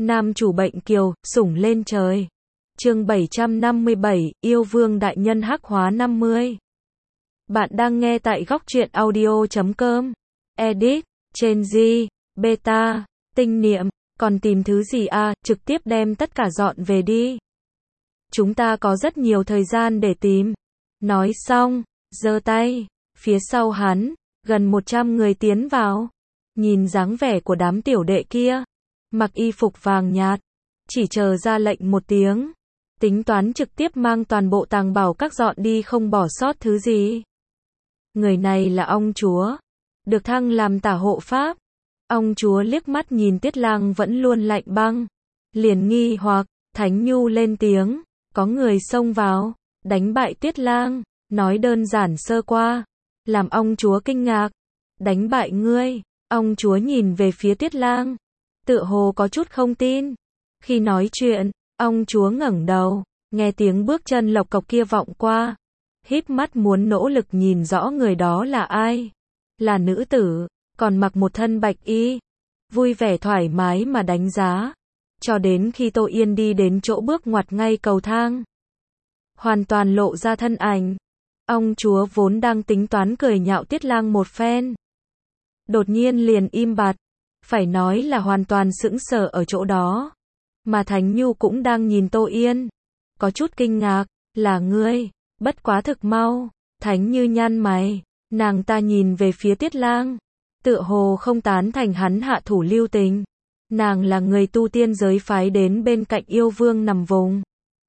Nam chủ bệnh kiều, sủng lên trời. Chương 757, yêu vương đại nhân hắc hóa 50. Bạn đang nghe tại góc truyện audio.com. Edit, trên G, beta, tinh niệm, còn tìm thứ gì à, trực tiếp đem tất cả dọn về đi. Chúng ta có rất nhiều thời gian để tìm. Nói xong, giơ tay, phía sau hắn, gần 100 người tiến vào. Nhìn dáng vẻ của đám tiểu đệ kia, mặc y phục vàng nhạt, chỉ chờ ra lệnh một tiếng, tính toán trực tiếp mang toàn bộ tàng bảo các dọn đi không bỏ sót thứ gì. Người này là ông chúa, được thăng làm tả hộ pháp. Ông chúa liếc mắt nhìn Tiết Lang vẫn luôn lạnh băng, liền nghi hoặc, Thánh Nhu lên tiếng, có người xông vào, đánh bại Tiết Lang, nói đơn giản sơ qua, làm ông chúa kinh ngạc. Đánh bại ngươi? Ông chúa nhìn về phía Tiết Lang, tựa hồ có chút không tin. Khi nói chuyện, ông chúa ngẩng đầu, nghe tiếng bước chân lộc cộc kia vọng qua, híp mắt muốn nỗ lực nhìn rõ người đó là ai. Là nữ tử, còn mặc một thân bạch y, vui vẻ thoải mái mà đánh giá, cho đến khi Tô Yên đi đến chỗ bước ngoặt ngay cầu thang, hoàn toàn lộ ra thân ảnh. Ông chúa vốn đang tính toán cười nhạo Tiết Lang một phen, đột nhiên liền im bặt, phải nói là hoàn toàn sững sờ ở chỗ đó. Mà Thánh Nhu cũng đang nhìn Tô Yên, có chút kinh ngạc, là ngươi, bất quá thực mau. Thánh Như nhăn mày, nàng ta nhìn về phía Tiết Lang, tựa hồ không tán thành hắn hạ thủ lưu tình. Nàng là người tu tiên giới phái đến bên cạnh yêu vương nằm vùng.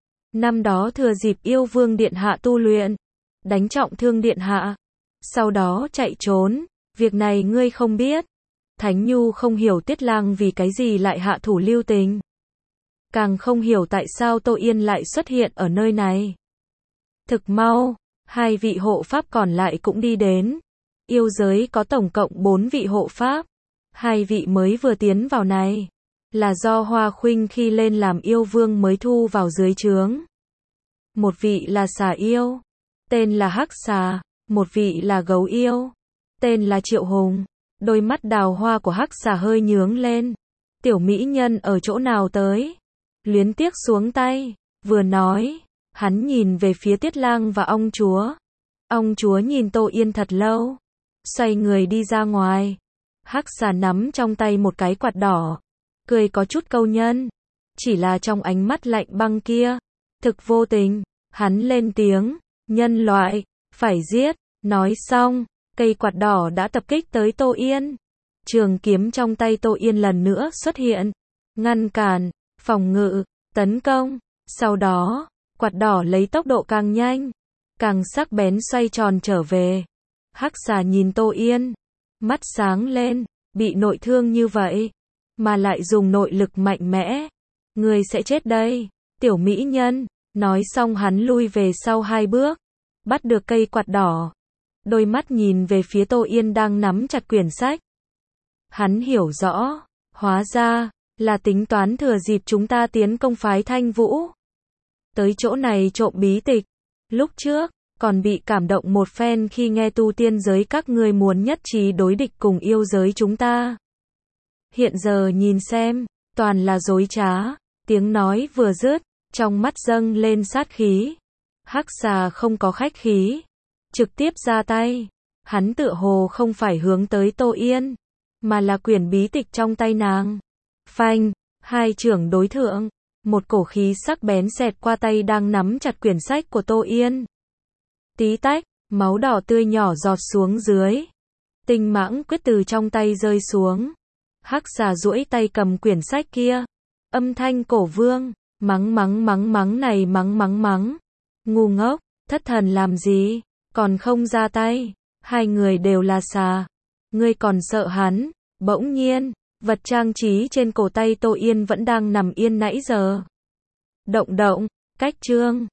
Năm đó thừa dịp yêu vương điện hạ tu luyện, đánh trọng thương điện hạ, sau đó chạy trốn, việc này ngươi không biết. Thánh Nhu không hiểu Tiết Lang vì cái gì lại hạ thủ lưu tình, càng không hiểu tại sao Tô Yên lại xuất hiện ở nơi này. Thực mau, hai vị hộ pháp còn lại cũng đi đến. Yêu giới có tổng cộng 4 vị hộ pháp, hai vị mới vừa tiến vào này, là do Hoa Khuynh khi lên làm yêu vương mới thu vào dưới trướng. Một vị là xà yêu, tên là Hắc Xà, một vị là gấu yêu, tên là Triệu Hùng. Đôi mắt đào hoa của Hắc Xà hơi nhướng lên. Tiểu mỹ nhân ở chỗ nào tới? Luyến tiếc xuống tay, vừa nói, hắn nhìn về phía Tiết Lang và ông chúa. Ông chúa nhìn Tô Yên thật lâu, xoay người đi ra ngoài. Hắc Xà nắm trong tay một cái quạt đỏ, cười có chút câu nhân, chỉ là trong ánh mắt lạnh băng kia, thực vô tình. Hắn lên tiếng, nhân loại, phải giết. Nói xong, cây quạt đỏ đã tập kích tới Tô Yên. Trường kiếm trong tay Tô Yên lần nữa xuất hiện, ngăn cản, phòng ngự, tấn công. Sau đó, quạt đỏ lấy tốc độ càng nhanh, càng sắc bén xoay tròn trở về. Hắc Xà nhìn Tô Yên, mắt sáng lên, bị nội thương như vậy, mà lại dùng nội lực mạnh mẽ. Ngươi sẽ chết đây, tiểu mỹ nhân. Nói xong hắn lui về sau 2 bước, bắt được cây quạt đỏ. Đôi mắt nhìn về phía Tô Yên đang nắm chặt quyển sách. Hắn hiểu rõ, hóa ra là tính toán thừa dịp chúng ta tiến công phái Thanh Vũ, tới chỗ này trộm bí tịch. Lúc trước, còn bị cảm động một phen khi nghe tu tiên giới các ngươi muốn nhất trí đối địch cùng yêu giới chúng ta. Hiện giờ nhìn xem, toàn là dối trá. Tiếng nói vừa dứt, trong mắt dâng lên sát khí. Hắc Xà không có khách khí, trực tiếp ra tay. Hắn tựa hồ không phải hướng tới Tô Yên, mà là quyển bí tịch trong tay nàng. Phanh, hai trưởng đối thượng, một cổ khí sắc bén xẹt qua tay đang nắm chặt quyển sách của Tô Yên. Tí tách, máu đỏ tươi nhỏ giọt xuống dưới. Tinh mãng quyết từ trong tay rơi xuống. Hắc Xà duỗi tay cầm quyển sách kia. Âm thanh cổ vương, mắng này mắng. Ngu ngốc, thất thần làm gì, còn không ra tay. Hai người đều là xà, ngươi còn sợ hắn. Bỗng nhiên, vật trang trí trên cổ tay Tô Yên vẫn đang nằm yên nãy giờ. Động, cách chương.